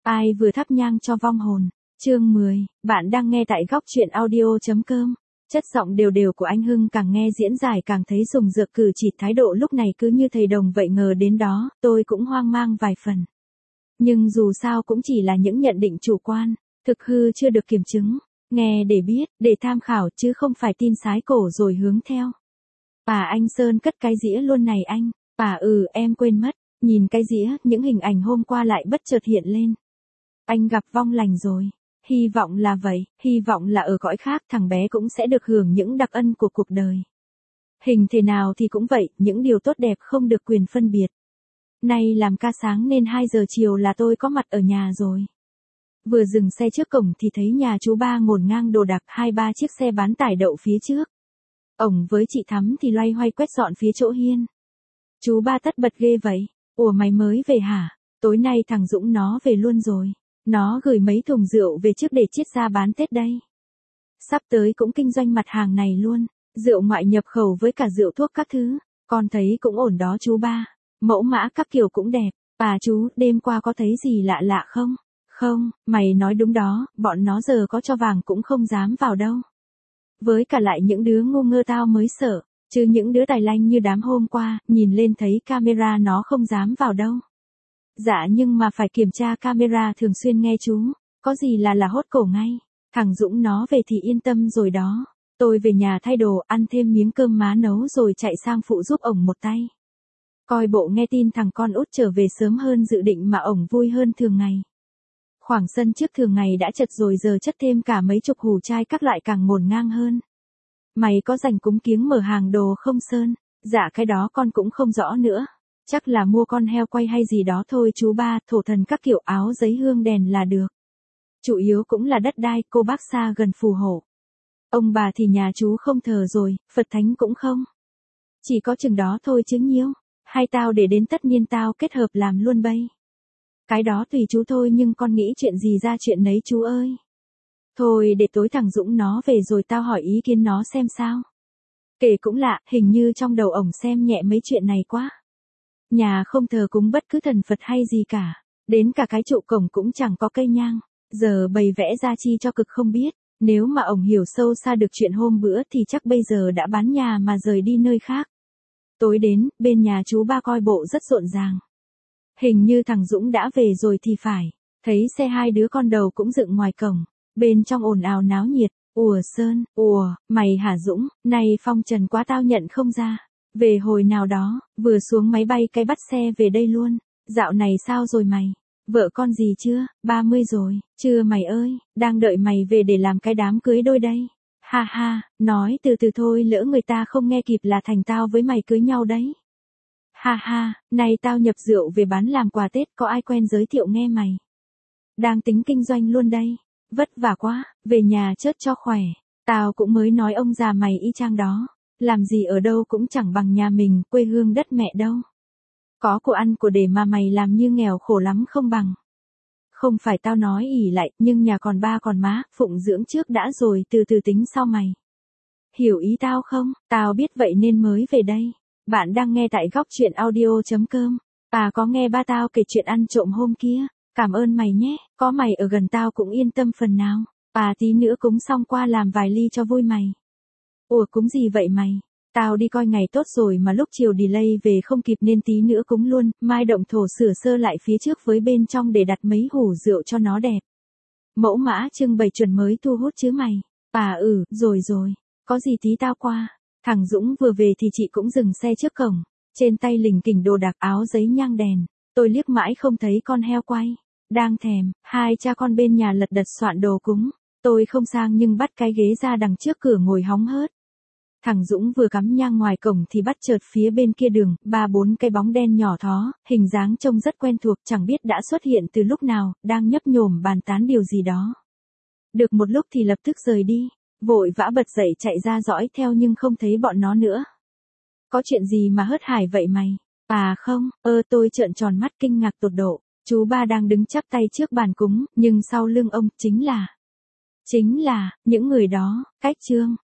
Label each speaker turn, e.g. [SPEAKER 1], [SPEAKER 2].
[SPEAKER 1] Ai vừa thắp nhang cho vong hồn. Chương 10, bạn đang nghe tại góc truyện audio.com. Chất giọng đều đều của anh Hưng càng nghe diễn giải càng thấy rùng rợn, cử chỉ thái độ lúc này cứ như thầy đồng vậy. Ngờ đến đó, tôi cũng hoang mang vài phần. Nhưng dù sao cũng chỉ là những nhận định chủ quan, thực hư chưa được kiểm chứng. Nghe để biết, để tham khảo chứ không phải tin sái cổ rồi hướng theo. Anh Sơn cất cái dĩa luôn này anh. Em quên mất. Nhìn cái dĩa, những hình ảnh hôm qua lại bất chợt hiện lên. Anh gặp vong lành rồi. Hy vọng là vậy, hy vọng là ở cõi khác thằng bé cũng sẽ được hưởng những đặc ân của cuộc đời. Hình thể nào thì cũng vậy, những điều tốt đẹp không được quyền phân biệt. Nay làm ca sáng nên 2 giờ chiều là tôi có mặt ở nhà rồi. Vừa dừng xe trước cổng thì thấy nhà chú Ba ngổn ngang đồ đạc, 2-3 chiếc xe bán tải đậu phía trước. Ổng với chị Thắm thì loay hoay quét dọn phía chỗ hiên. Chú Ba tất bật ghê vậy. Ủa mày mới về hả? Tối nay thằng Dũng nó về luôn rồi. Nó gửi mấy thùng rượu về trước để chiết ra bán Tết đây. Sắp tới cũng kinh doanh mặt hàng này luôn. Rượu ngoại nhập khẩu với cả rượu thuốc các thứ. Con thấy cũng ổn đó chú Ba. Mẫu mã các kiểu cũng đẹp. Chú, đêm qua có thấy gì lạ lạ không? Không, mày nói đúng đó, bọn nó giờ có cho vàng cũng không dám vào đâu. Với cả lại những đứa ngu ngơ tao mới sợ. Chứ những đứa tài lanh như đám hôm qua, nhìn lên thấy camera nó không dám vào đâu. Dạ nhưng mà phải kiểm tra camera thường xuyên nghe chú, có gì là hốt cổ ngay. Thằng Dũng nó về thì yên tâm rồi đó. Tôi về nhà thay đồ, ăn thêm miếng cơm má nấu rồi chạy sang phụ giúp ổng một tay. Coi bộ nghe tin thằng con út trở về sớm hơn dự định mà ổng vui hơn thường ngày. Khoảng sân trước thường ngày đã chật rồi giờ chất thêm cả mấy chục hủ chai các loại càng ngổn ngang hơn. Mày có rảnh cúng kiếng mở hàng đồ không Sơn? Dạ cái đó con cũng không rõ nữa. Chắc là mua con heo quay hay gì đó thôi chú Ba, thổ thần các kiểu áo giấy hương đèn là được. Chủ yếu cũng là đất đai, cô bác xa gần phù hộ. Ông bà thì nhà chú không thờ rồi, Phật thánh cũng không. Chỉ có chừng đó thôi chứ nhiêu. Hay tao để đến tất niên tao kết hợp làm luôn bây. Cái đó tùy chú thôi nhưng con nghĩ chuyện gì ra chuyện nấy chú ơi. Thôi để tối thằng Dũng nó về rồi tao hỏi ý kiến nó xem sao. Kể cũng lạ, hình như trong đầu ổng xem nhẹ mấy chuyện này quá. Nhà không thờ cúng bất cứ thần Phật hay gì cả. Đến cả cái trụ cổng cũng chẳng có cây nhang. Giờ bày vẽ ra chi cho cực không biết. Nếu mà ổng hiểu sâu xa được chuyện hôm bữa thì chắc bây giờ đã bán nhà mà rời đi nơi khác. Tối đến, bên nhà chú Ba coi bộ rất rộn ràng. Hình như thằng Dũng đã về rồi thì phải. Thấy xe 2 đứa con đầu cũng dựng ngoài cổng. Bên trong ồn ào náo nhiệt. Ủa Sơn, mày hả Dũng, này phong trần quá tao nhận không ra. Về hồi nào đó, vừa xuống máy bay cái bắt xe về đây luôn. Dạo này sao rồi mày? Vợ con gì chưa? 30 rồi. Chưa mày ơi, đang đợi mày về để làm cái đám cưới đôi đây. Ha ha, nói từ từ thôi lỡ người ta không nghe kịp là thành tao với mày cưới nhau đấy. Ha ha, này tao nhập rượu về bán làm quà Tết có ai quen giới thiệu nghe mày. Đang tính kinh doanh luôn đây. Vất vả quá, về nhà chớt cho khỏe. Tao cũng mới nói ông già mày y chang đó. Làm gì ở đâu cũng chẳng bằng nhà mình, quê hương đất mẹ đâu. Có của ăn của để mà mày làm như nghèo khổ lắm không bằng. Không phải tao nói ỉ lại, nhưng nhà còn ba còn má, phụng dưỡng trước đã rồi từ từ tính sau mày. Hiểu ý tao không? Tao biết vậy nên mới về đây. Bạn đang nghe tại góc truyện audio.com. Có nghe ba tao kể chuyện ăn trộm hôm kia. Cảm ơn mày nhé, có mày ở gần tao cũng yên tâm phần nào. Tí nữa cúng xong qua làm vài ly cho vui mày. Ủa cúng gì vậy mày? Tao đi coi ngày tốt rồi mà lúc chiều delay về không kịp nên tí nữa cúng luôn, mai động thổ sửa sơ lại phía trước với bên trong để đặt mấy hủ rượu cho nó đẹp. Mẫu mã trưng bày chuẩn mới thu hút chứ mày. Rồi, có gì tí tao qua. Thằng Dũng vừa về thì chị cũng dừng xe trước cổng, trên tay lình kình đồ đạc áo giấy nhang đèn. Tôi liếc mãi không thấy con heo quay. Đang thèm, 2 cha con bên nhà lật đật soạn đồ cúng. Tôi không sang nhưng bắt cái ghế ra đằng trước cửa ngồi hóng hớt. Thằng Dũng vừa cắm nhang ngoài cổng thì bắt chợt phía bên kia đường, 3-4 cái bóng đen nhỏ thó, hình dáng trông rất quen thuộc chẳng biết đã xuất hiện từ lúc nào, đang nhấp nhổm bàn tán điều gì đó. Được một lúc thì lập tức rời đi, vội vã bật dậy chạy ra dõi theo nhưng không thấy bọn nó nữa. Có chuyện gì mà hớt hải vậy mày? Không, tôi trợn tròn mắt kinh ngạc tột độ. Chú Ba đang đứng chắp tay trước bàn cúng, nhưng sau lưng ông chính là những người đó, cách Trương.